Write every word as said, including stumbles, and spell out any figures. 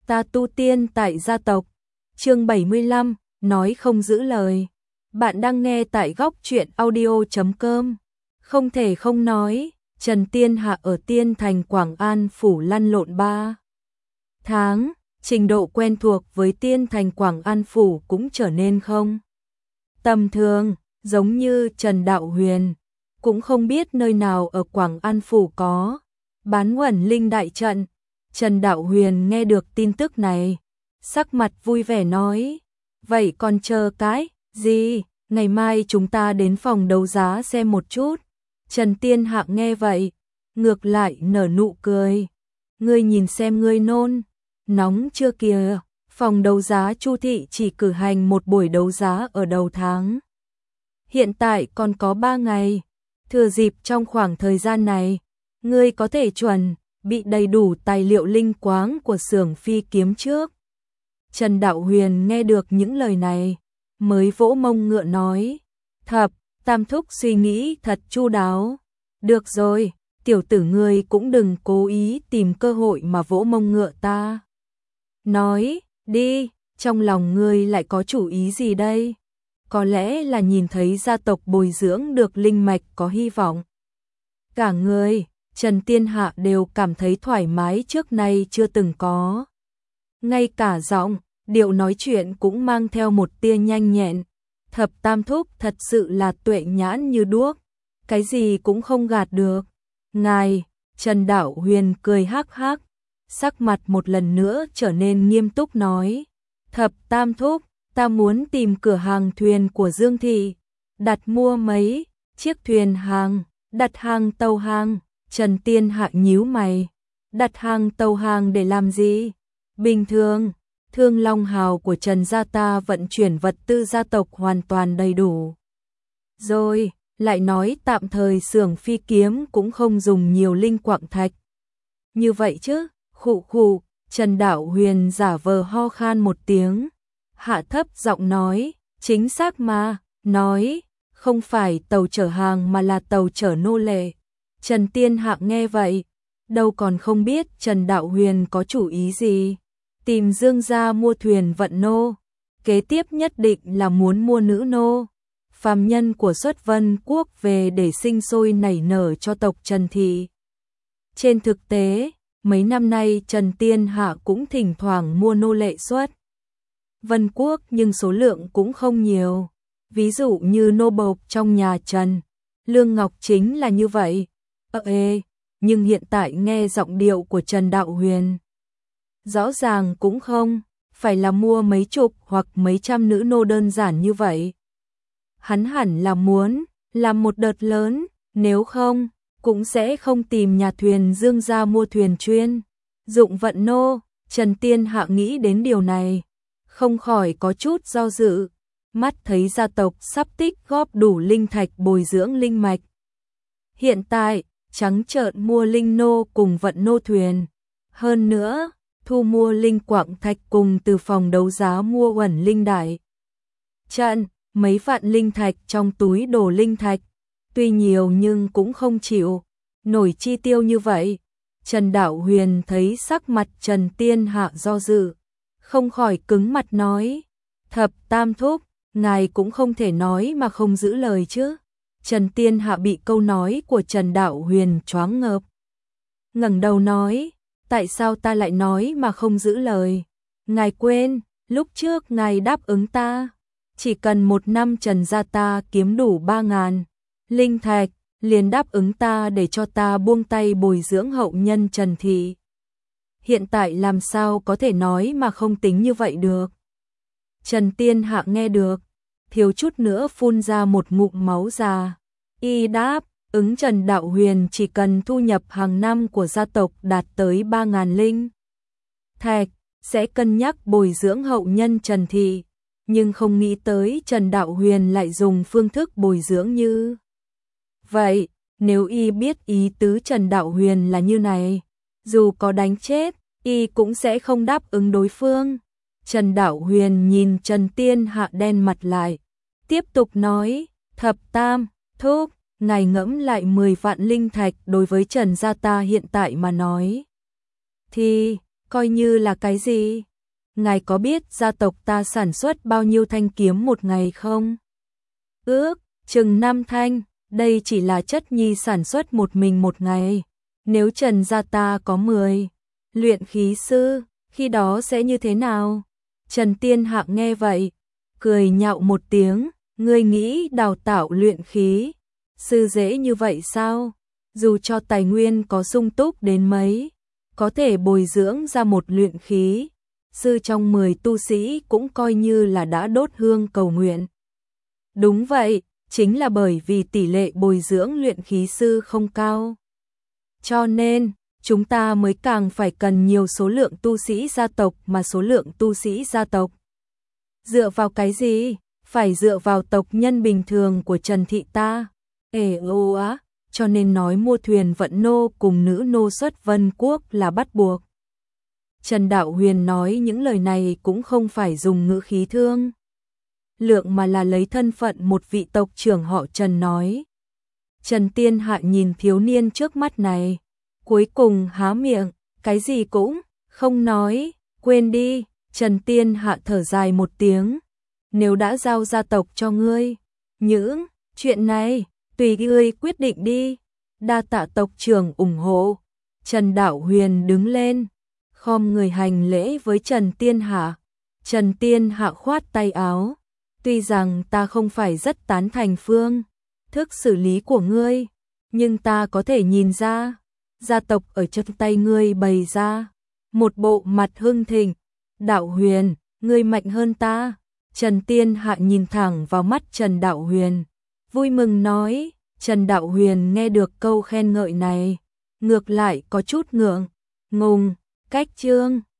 Ta tu tiên tại gia tộc. Chương bảy mươi lăm, nói không giữ lời. Bạn đang nghe tại góc truyện audio chấm com. Không thể không nói, Trần Tiên Hạ ở Tiên Thành Quảng An phủ lăn lộn ba tháng, trình độ quen thuộc với Tiên Thành Quảng An phủ cũng trở nên không tầm thường, giống như Trần Đạo Huyền, cũng không biết nơi nào ở Quảng An phủ có bán Uẩn Linh đại trận. Trần Đạo Huyền nghe được tin tức này, sắc mặt vui vẻ nói, vậy còn chờ cái gì, ngày mai chúng ta đến phòng đấu giá xem một chút. Trần Tiên Hạ nghe vậy, ngược lại nở nụ cười, ngươi nhìn xem ngươi nôn nóng chưa kìa, phòng đấu giá Chu thị chỉ cử hành một buổi đấu giá ở đầu tháng. Hiện tại còn có ba ngày, thừa dịp trong khoảng thời gian này, ngươi có thể chuẩn bị đầy đủ tài liệu linh quáng của xưởng phi kiếm trước. Trần Đạo Huyền nghe được những lời này, mới vỗ mông ngựa nói, thập, tam thúc suy nghĩ thật chu đáo. Được rồi, tiểu tử ngươi cũng đừng cố ý tìm cơ hội mà vỗ mông ngựa ta. Nói, đi, trong lòng ngươi lại có chủ ý gì đây? Có lẽ là nhìn thấy gia tộc bồi dưỡng được linh mạch có hy vọng. Cả người, Trần Tiên Hạ đều cảm thấy thoải mái trước nay chưa từng có. Ngay cả giọng, điệu nói chuyện cũng mang theo một tia nhanh nhẹn. Thập tam thúc thật sự là tuệ nhãn như đuốc, cái gì cũng không gạt được. Ngài, Trần Đạo Huyền cười hắc hắc, sắc mặt một lần nữa trở nên nghiêm túc nói, thập tam thúc, ta muốn tìm cửa hàng thuyền của Dương Thị, đặt mua mấy chiếc thuyền hàng, đặt hàng tàu hàng. Trần Tiên Hạ nhíu mày, đặt hàng tàu hàng để làm gì? Bình thường, Thương Long Hào của Trần gia ta vận chuyển vật tư gia tộc hoàn toàn đầy đủ. Rồi, lại nói tạm thời xưởng phi kiếm cũng không dùng nhiều linh quạng thạch. Như vậy chứ, khụ khụ, Trần Đạo Huyền giả vờ ho khan một tiếng, hạ thấp giọng nói, chính xác mà, nói, không phải tàu chở hàng mà là tàu chở nô lệ. Trần Tiên Hạ nghe vậy, đâu còn không biết Trần Đạo Huyền có chủ ý gì. Tìm Dương gia mua thuyền vận nô, kế tiếp nhất định là muốn mua nữ nô, phàm nhân của Xuất Vân Quốc về để sinh sôi nảy nở cho tộc Trần Thị. Trên thực tế, mấy năm nay Trần Tiên Hạ cũng thỉnh thoảng mua nô lệ Xuất Vân Quốc nhưng số lượng cũng không nhiều. Ví dụ như nô bộc trong nhà Trần Lương Ngọc chính là như vậy. Ơ ê, nhưng hiện tại nghe giọng điệu của Trần Đạo Huyền, rõ ràng cũng không phải là mua mấy chục hoặc mấy trăm nữ nô đơn giản như vậy. Hắn hẳn là muốn làm một đợt lớn, nếu không, cũng sẽ không tìm nhà thuyền Dương gia mua thuyền chuyên dụng vận nô. Trần Tiên Hạ nghĩ đến điều này, không khỏi có chút do dự, mắt thấy gia tộc sắp tích góp đủ linh thạch bồi dưỡng linh mạch. Hiện tại, trắng trợn mua linh nô cùng vận nô thuyền, hơn nữa, thu mua linh quạng thạch cùng từ phòng đấu giá mua Uẩn Linh đại trận, mấy vạn linh thạch trong túi đồ linh thạch, tuy nhiều nhưng cũng không chịu nổi chi tiêu như vậy. Trần Đạo Huyền thấy sắc mặt Trần Tiên Hạ do dự, không khỏi cứng mặt nói, thập tam thúc, ngài cũng không thể nói mà không giữ lời chứ. Trần Tiên Hạ bị câu nói của Trần Đạo Huyền choáng ngợp, ngẩng đầu nói, tại sao ta lại nói mà không giữ lời? Ngài quên, lúc trước ngài đáp ứng ta, chỉ cần một năm Trần gia ta kiếm đủ ba ngàn linh thạch, liền đáp ứng ta để cho ta buông tay bồi dưỡng hậu nhân Trần Thị. Hiện tại làm sao có thể nói mà không tính như vậy được? Trần Tiên Hạ nghe được, thiếu chút nữa phun ra một ngụm máu già. Y đáp, ứng Trần Đạo Huyền chỉ cần thu nhập hàng năm của gia tộc đạt tới ba ngàn linh thạch, sẽ cân nhắc bồi dưỡng hậu nhân Trần Thị, nhưng không nghĩ tới Trần Đạo Huyền lại dùng phương thức bồi dưỡng như vậy. Nếu y biết ý tứ Trần Đạo Huyền là như này, dù có đánh chết, y cũng sẽ không đáp ứng đối phương. Trần Đạo Huyền nhìn Trần Tiên Hạ đen mặt lại, tiếp tục nói, thập tam thúc, ngài ngẫm lại mười vạn linh thạch đối với Trần gia ta hiện tại mà nói, thì Coi như là cái gì? Ngài có biết gia tộc ta sản xuất bao nhiêu thanh kiếm một ngày không? Ước, chừng năm thanh, đây chỉ là chất nhi sản xuất một mình một ngày. Nếu Trần gia ta có mười luyện khí sư, khi đó sẽ như thế nào? Trần Tiên Hạc nghe vậy, cười nhạo một tiếng, ngươi nghĩ đào tạo luyện khí sư dễ như vậy sao? Dù cho tài nguyên có sung túc đến mấy, có thể bồi dưỡng ra một luyện khí sư trong mười tu sĩ cũng coi như là đã đốt hương cầu nguyện. Đúng vậy, chính là bởi vì tỷ lệ bồi dưỡng luyện khí sư không cao. Cho nên, chúng ta mới càng phải cần nhiều số lượng tu sĩ gia tộc mà số lượng tu sĩ gia tộc. Dựa vào cái gì? Phải dựa vào tộc nhân bình thường của Trần Thị ta. Ê ô á, cho nên nói mua thuyền vận nô cùng nữ nô xuất Vân Quốc là bắt buộc. Trần Đạo Huyền nói những lời này cũng không phải dùng ngữ khí thương lượng mà là lấy thân phận một vị tộc trưởng họ Trần nói. Trần Tiên Hạ nhìn thiếu niên trước mắt này, cuối cùng há miệng, cái gì cũng không nói, quên đi. Trần Tiên Hạ thở dài một tiếng, nếu đã giao gia tộc cho ngươi, những chuyện này tùy ngươi quyết định đi. Đa tạ tộc trưởng ủng hộ. Trần Đạo Huyền đứng lên, khom người hành lễ với Trần Tiên Hạ. Trần Tiên Hạ khoát tay áo, tuy rằng ta không phải rất tán thành phương thức xử lý của ngươi, nhưng ta có thể nhìn ra, gia tộc ở trong tay ngươi bày ra một bộ mặt hưng thịnh. Đạo Huyền, ngươi mạnh hơn ta. Trần Tiên Hạ nhìn thẳng vào mắt Trần Đạo Huyền, vui mừng nói. Trần Đạo Huyền nghe được câu khen ngợi này, ngược lại có chút ngượng ngùng. Cách chương